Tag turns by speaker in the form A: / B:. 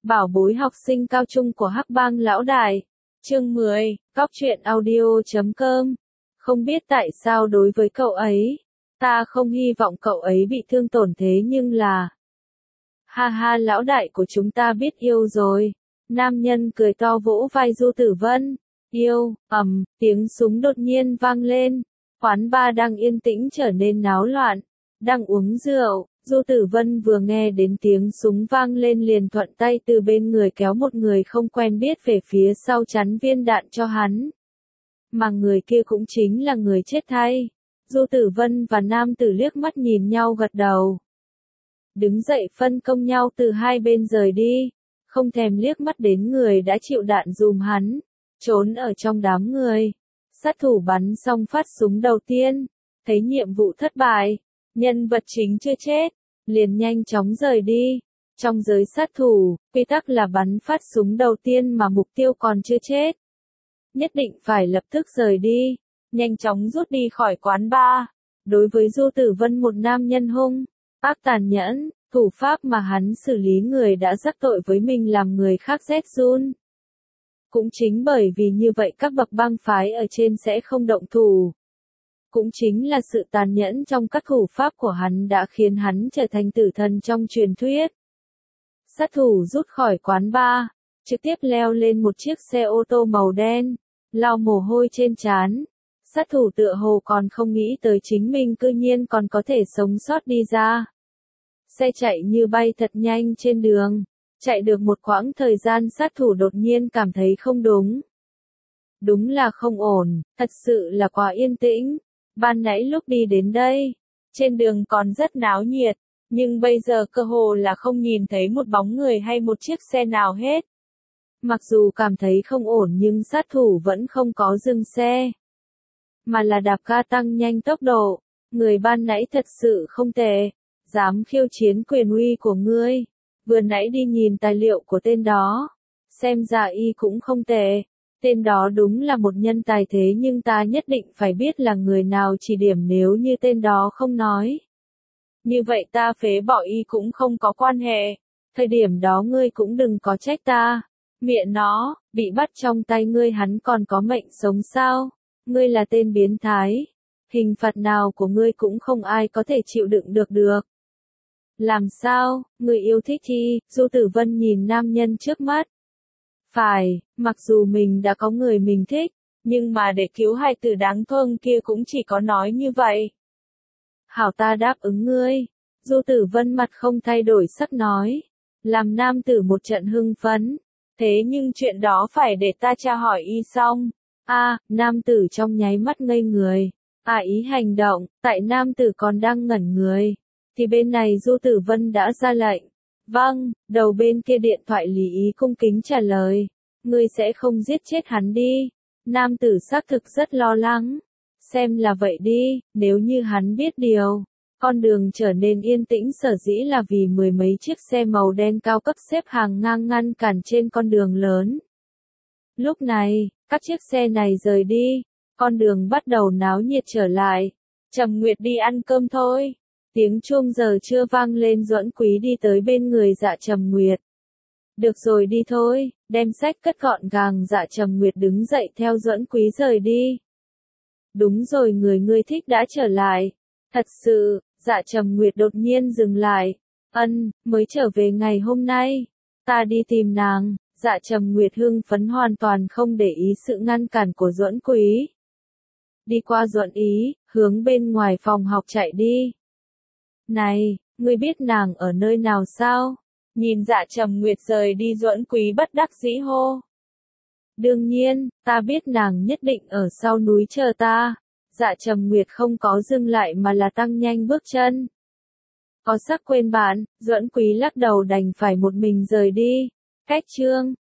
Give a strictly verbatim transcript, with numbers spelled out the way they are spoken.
A: Bảo bối học sinh cao trung của Hắc Bang lão đại. Chương mười, Góc truyện audio chấm com. Không biết tại sao đối với cậu ấy, ta không hy vọng cậu ấy bị thương tổn thế nhưng là... Ha ha, lão đại của chúng ta biết yêu rồi. Nam nhân cười to vỗ vai Du Tử Vân. Yêu, ầm, tiếng súng đột nhiên vang lên. Quán bar đang yên tĩnh trở nên náo loạn. Đang uống rượu, Du Tử Vân vừa nghe đến tiếng súng vang lên liền thuận tay từ bên người kéo một người không quen biết về phía sau chắn viên đạn cho hắn. Mà người kia cũng chính là người chết thay. Du Tử Vân và nam tử liếc mắt nhìn nhau gật đầu. Đứng dậy phân công nhau từ hai bên rời đi, không thèm liếc mắt đến người đã chịu đạn dùm hắn, trốn ở trong đám người. Sát thủ bắn xong phát súng đầu tiên, thấy nhiệm vụ thất bại, nhân vật chính chưa chết, liền nhanh chóng rời đi. Trong giới sát thủ, quy tắc là bắn phát súng đầu tiên mà mục tiêu còn chưa chết. Nhất định phải lập tức rời đi, nhanh chóng rút đi khỏi quán bar. Đối với Du Tử Vân, một nam nhân hung, ác tàn nhẫn, thủ pháp mà hắn xử lý người đã rắc tội với mình làm người khác rét run. Cũng chính bởi vì như vậy các bậc bang phái ở trên sẽ không động thủ. Cũng chính là sự tàn nhẫn trong các thủ pháp của hắn đã khiến hắn trở thành tử thần trong truyền thuyết. Sát thủ rút khỏi quán bar, trực tiếp leo lên một chiếc xe ô tô màu đen, lau mồ hôi trên trán. Sát thủ tựa hồ còn không nghĩ tới chính mình cư nhiên còn có thể sống sót đi ra. Xe chạy như bay thật nhanh trên đường, chạy được một quãng thời gian sát thủ đột nhiên cảm thấy không đúng. Đúng là không ổn, thật sự là quá yên tĩnh. Ban nãy lúc đi đến đây, trên đường còn rất náo nhiệt, nhưng bây giờ cơ hồ là không nhìn thấy một bóng người hay một chiếc xe nào hết. Mặc dù cảm thấy không ổn nhưng sát thủ vẫn không có dừng xe, mà là đạp ga tăng nhanh tốc độ. Người ban nãy thật sự không tệ, dám khiêu chiến quyền uy của ngươi. Vừa nãy đi nhìn tài liệu của tên đó, xem ra y cũng không tệ. Tên đó đúng là một nhân tài thế nhưng ta nhất định phải biết là người nào chỉ điểm nếu như tên đó không nói. Như vậy ta phế bỏ y cũng không có quan hệ. Thời điểm đó ngươi cũng đừng có trách ta. Miệng nó, bị bắt trong tay ngươi hắn còn có mệnh sống sao? Ngươi là tên biến thái. Hình phạt nào của ngươi cũng không ai có thể chịu đựng được được. Làm sao, người yêu thích thì, Du Tử Vân nhìn nam nhân trước mắt. Phải, mặc dù mình đã có người mình thích, nhưng mà để cứu hai từ đáng thương kia cũng chỉ có nói như vậy. Hảo, ta đáp ứng ngươi. Du Tử Vân mặt không thay đổi sắc nói. Làm nam tử một trận hưng phấn. Thế nhưng chuyện đó phải để ta tra hỏi y xong. A, à, nam tử trong nháy mắt ngây người. À, ý hành động, tại nam tử còn đang ngẩn người. Thì bên này Du Tử Vân đã ra lệnh. Vâng, đầu bên kia điện thoại lý ý cung kính trả lời. Ngươi sẽ không giết chết hắn đi. Nam tử xác thực rất lo lắng. Xem là vậy đi, nếu như hắn biết điều. Con đường trở nên yên tĩnh sở dĩ là vì mười mấy chiếc xe màu đen cao cấp xếp hàng ngang ngăn cản trên con đường lớn. Lúc này, các chiếc xe này rời đi, con đường bắt đầu náo nhiệt trở lại. Trầm Nguyệt đi ăn cơm thôi. Tiếng chuông giờ chưa vang lên, Duẫn Quý đi tới bên người Dạ Trầm Nguyệt. Được rồi, đi thôi, đem sách cất gọn gàng. Dạ Trầm Nguyệt đứng dậy theo Duẫn Quý rời đi. Đúng rồi, người ngươi thích đã trở lại. Thật sự, Dạ Trầm Nguyệt đột nhiên dừng lại. Ân, mới trở về ngày hôm nay. Ta đi tìm nàng. Dạ Trầm Nguyệt hưng phấn hoàn toàn không để ý sự ngăn cản của Duẫn Quý. Đi qua Duẫn Ý, hướng bên ngoài phòng học chạy đi. Này, ngươi biết nàng ở nơi nào sao? Nhìn Dạ Trầm Nguyệt rời đi, Duẫn Quý bất đắc dĩ hô. Đương nhiên, ta biết nàng nhất định ở sau núi chờ ta. Dạ Trầm Nguyệt không có dừng lại mà là tăng nhanh bước chân. Có sắc quên bạn, Duẫn Quý lắc đầu đành phải một mình rời đi. Cách chương